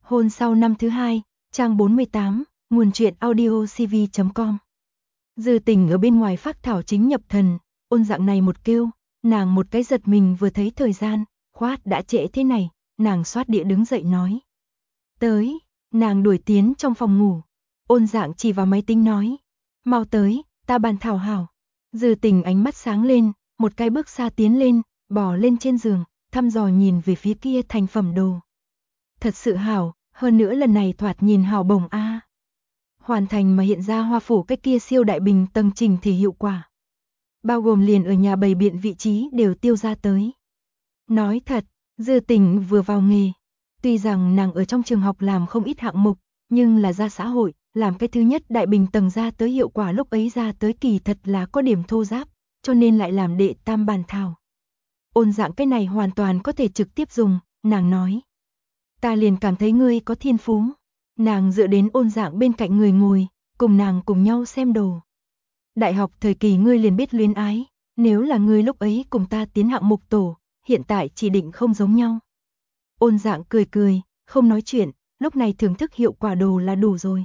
Hôn sau năm thứ hai, trang 48, nguồn truyện audio cv.com. Dư Tình ở bên ngoài phác thảo chính nhập thần, Ôn Dạng này một kêu, nàng một cái giật mình vừa thấy thời gian, khoát đã trễ thế này, nàng xoát địa đứng dậy nói. Tới, nàng đuổi tiến trong phòng ngủ, Ôn Dạng chỉ vào máy tính nói. Mau tới, ta bàn thảo hảo. Dư Tình ánh mắt sáng lên, một cái bước xa tiến lên, bò lên trên giường, thăm dò nhìn về phía kia thành phẩm đồ. Thật sự hảo, hơn nữa lần này thoạt nhìn hảo bổng a. Hoàn thành mà hiện ra hoa phủ cái kia siêu đại bình tầng trình thì hiệu quả. Bao gồm liền ở nhà bày biện vị trí đều tiêu ra tới. Nói thật, Dư Tình vừa vào nghề. Tuy rằng nàng ở trong trường học làm không ít hạng mục, nhưng là ra xã hội, làm cái thứ nhất đại bình tầng ra tới hiệu quả lúc ấy ra tới kỳ thật là có điểm thô ráp, cho nên lại làm đệ tam bàn thảo. Ôn Dạng cái này hoàn toàn có thể trực tiếp dùng, nàng nói. Ta liền cảm thấy ngươi có thiên phú. Nàng dựa đến Ôn Dạng bên cạnh người ngồi, cùng nàng cùng nhau xem đồ. Đại học thời kỳ ngươi liền biết luyến ái, nếu là ngươi lúc ấy cùng ta tiến hạng mục tổ, hiện tại chỉ định không giống nhau. Ôn Dạng cười cười, không nói chuyện, lúc này thưởng thức hiệu quả đồ là đủ rồi.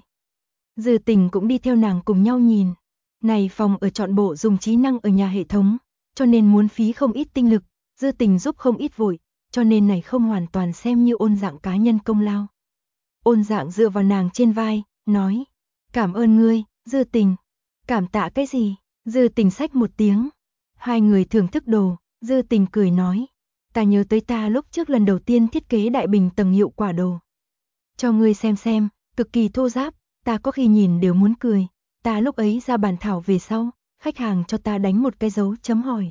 Dư Tình cũng đi theo nàng cùng nhau nhìn. Này phòng ở trọn bộ dùng trí năng ở nhà hệ thống, cho nên muốn phí không ít tinh lực, Dư Tình giúp không ít vội, cho nên này không hoàn toàn xem như Ôn Dạng cá nhân công lao. Ôn Dạng dựa vào nàng trên vai, nói, cảm ơn ngươi, Dư Tình. Cảm tạ cái gì? Dư Tình xách một tiếng. Hai người thưởng thức đồ, Dư Tình cười nói, ta nhớ tới ta lúc trước lần đầu tiên thiết kế đại bình tầng hiệu quả đồ. Cho ngươi xem, cực kỳ thô ráp, ta có khi nhìn đều muốn cười. Ta lúc ấy ra bàn thảo về sau, khách hàng cho ta đánh một cái dấu chấm hỏi.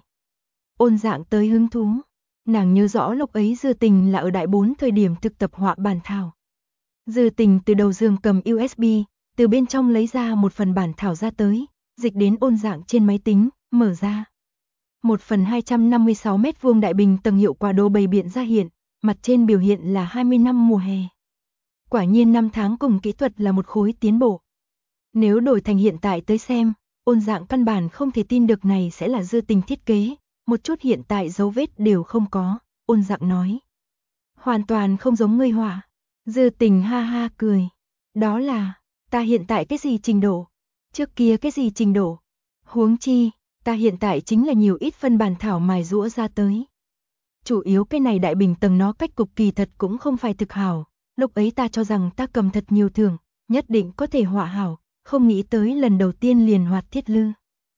Ôn Dạng tới hứng thú. Nàng nhớ rõ lúc ấy Dư Tình là ở đại 4 thời điểm thực tập họa bản thảo. Dư Tình từ đầu giường cầm USB, từ bên trong lấy ra một phần bản thảo ra tới, dịch đến Ôn Dạng trên máy tính, mở ra. Một phần 256 mét vuông đại bình tầng hiệu quả đồ bày biện ra hiện, mặt trên biểu hiện là 20 năm mùa hè. Quả nhiên năm tháng cùng kỹ thuật là một khối tiến bộ. Nếu đổi thành hiện tại tới xem, Ôn Dạng căn bản không thể tin được này sẽ là Dư Tình thiết kế, một chút hiện tại dấu vết đều không có, Ôn Dạng nói. Hoàn toàn không giống ngươi họa. Dư Tình ha ha cười. Đó là, ta hiện tại cái gì trình độ? Trước kia cái gì trình độ? Huống chi, ta hiện tại chính là nhiều ít phân bản thảo mài rũa ra tới. Chủ yếu cái này đại bình tầng nó cách cục kỳ thật cũng không phải thực hảo. Lúc ấy ta cho rằng ta cầm thật nhiều thưởng, nhất định có thể họa hảo, không nghĩ tới lần đầu tiên liền hoạt thiết lư.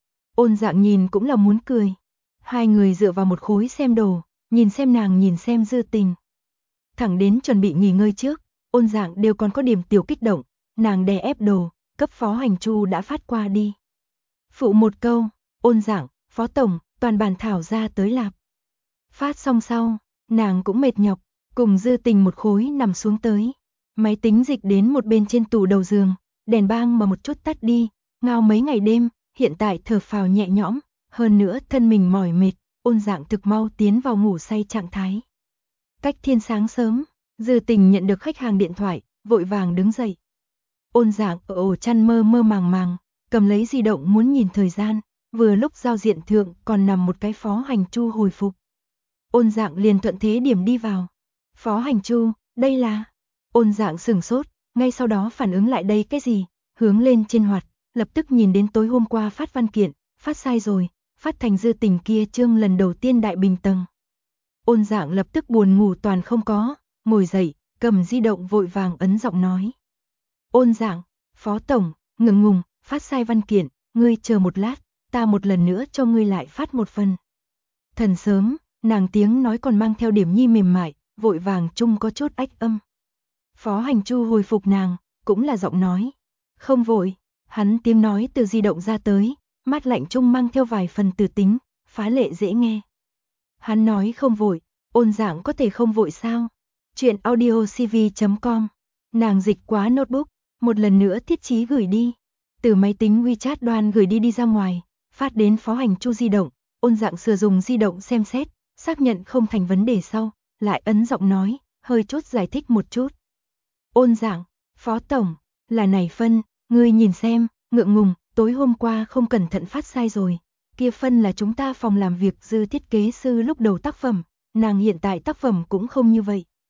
Ôn Dạng nhìn cũng là muốn cười. Hai người dựa vào một khối xem đồ, nhìn xem nàng nhìn xem Dư Tình. Thẳng đến chuẩn bị nghỉ ngơi trước, Ôn Dạng đều còn có điểm tiểu kích động, nàng đè ép đồ, cấp Phó Hành Chu đã phát qua đi. Phụ một câu, Ôn Dạng, Phó Tổng, toàn bản thảo ra tới lạp. Phát xong sau, nàng cũng mệt nhọc, cùng Dư Tình một khối nằm xuống tới. Máy tính dịch đến một bên trên tủ đầu giường, đèn bang mà một chút tắt đi, ngao mấy ngày đêm, hiện tại thở phào nhẹ nhõm, hơn nữa thân mình mỏi mệt, Ôn Dạng thực mau tiến vào ngủ say trạng thái. Cách thiên sáng sớm, Dư Tình nhận được khách hàng điện thoại, vội vàng đứng dậy. Ôn Dạng ở ổ chăn mơ mơ màng màng, cầm lấy di động muốn nhìn thời gian, vừa lúc giao diện thượng còn nằm một cái Phó Hành Chu hồi phục. Ôn Dạng liền thuận thế điểm đi vào. Phó Hành Chu, đây là... Ôn Dạng sửng sốt, ngay sau đó phản ứng lại đây cái gì, hướng lên trên hoạt, lập tức nhìn đến tối hôm qua phát văn kiện, phát sai rồi, phát thành Dư Tình kia chương lần đầu tiên đại bình tầng. Ôn Dạng lập tức buồn ngủ toàn không có, ngồi dậy, cầm di động vội vàng ấn giọng nói. Ôn Dạng, Phó Tổng, ngượng ngùng, phát sai văn kiện, ngươi chờ một lát, ta một lần nữa cho ngươi lại phát một phần. Thần sớm, nàng tiếng nói còn mang theo điểm nhi mềm mại, vội vàng chung có chút ách âm. Phó Hành Chu hồi phục nàng, cũng là giọng nói. Không vội, hắn tiếng nói từ di động ra tới, mát lạnh chung mang theo vài phần từ tính, phá lệ dễ nghe. Hắn nói không vội, Ôn Dạng có thể không vội sao? Chuyện audio cv.com. Nàng dịch quá notebook, một lần nữa thiết trí gửi đi. Từ máy tính WeChat đoan gửi đi ra ngoài, phát đến Phó Hành Chu di động, Ôn Dạng sử dụng di động xem xét, xác nhận không thành vấn đề sau, lại ấn giọng nói, hơi chút giải thích một chút. Ôn Dạng, Phó Tổng, là này phân, ngươi nhìn xem, ngượng ngùng, tối hôm qua không cẩn thận phát sai rồi. Kia phân là chúng ta phòng làm việc Dư thiết kế sư lúc đầu tác phẩm, nàng hiện tại tác phẩm cũng không như vậy.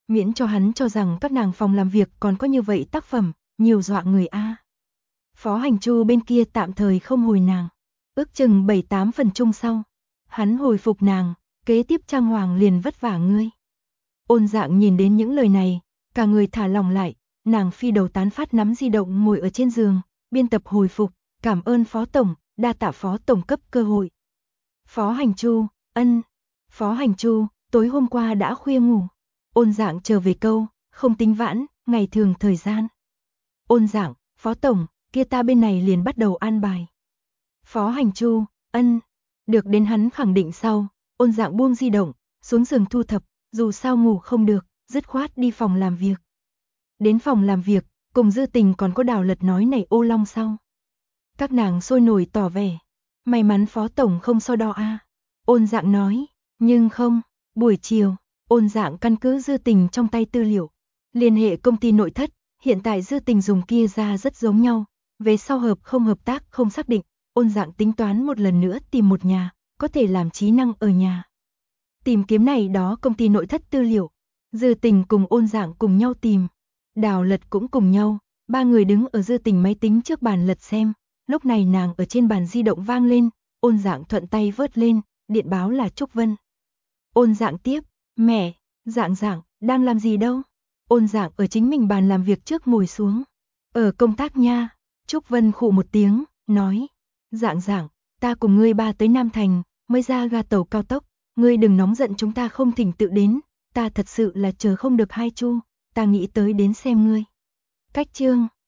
miễn cho hắn cho rằng các nàng phòng làm việc còn có như vậy tác phẩm, nhiều dọa người a. Phó Hành Chu bên kia tạm thời không hồi nàng, ước chừng 7-8 phần chung sau, hắn hồi phục nàng, kế tiếp Trang Hoàng liền vất vả ngươi. Ôn Dạng nhìn đến những lời này, cả người thả lỏng lại, nàng phi đầu tán phát nắm di động ngồi ở trên giường, biên tập hồi phục, cảm ơn Phó Tổng, đa tạ Phó Tổng cấp cơ hội. Phó Hành Chu, ân. Phó Hành Chu, tối hôm qua đã khuya ngủ. Ôn Dạng trở về câu, không tính vãn, ngày thường thời gian. Ôn Dạng, Phó Tổng, kia ta bên này liền bắt đầu an bài. Phó Hành Chu, ân. Được đến hắn khẳng định sau, Ôn Dạng buông di động, xuống giường thu thập, dù sao ngủ không được, dứt khoát đi phòng làm việc. Đến phòng làm việc, cùng Dư Tình còn có Đào Lật nói này ô long sau. Các nàng sôi nổi tỏ vẻ, may mắn Phó Tổng không so đo a. Ôn Dạng nói, nhưng không, buổi chiều, Ôn Dạng căn cứ Dư Tình trong tay tư liệu, liên hệ công ty nội thất, hiện tại Dư Tình dùng kia ra rất giống nhau, về sau hợp không hợp tác không xác định, Ôn Dạng tính toán một lần nữa tìm một nhà, có thể làm trí năng ở nhà. Tìm kiếm này đó công ty nội thất tư liệu, Dư Tình cùng Ôn Dạng cùng nhau tìm, Đào Lật cũng cùng nhau, ba người đứng ở Dư Tình máy tính trước bàn lật xem, lúc này nàng ở trên bàn di động vang lên, Ôn Dạng thuận tay vớt lên, điện báo là Trúc Vân. Ôn Dạng tiếp, mẹ, Dạng, đang làm gì đâu? Ôn Dạng ở chính mình bàn làm việc trước ngồi xuống, ở công tác nha. Trúc Vân khụ một tiếng, nói, Dạng, ta cùng ngươi ba tới Nam Thành, mới ra ga tàu cao tốc, ngươi đừng nóng giận chúng ta không thỉnh tự đến, ta thật sự là chờ không được hai chu, ta nghĩ tới đến xem ngươi. Cách chương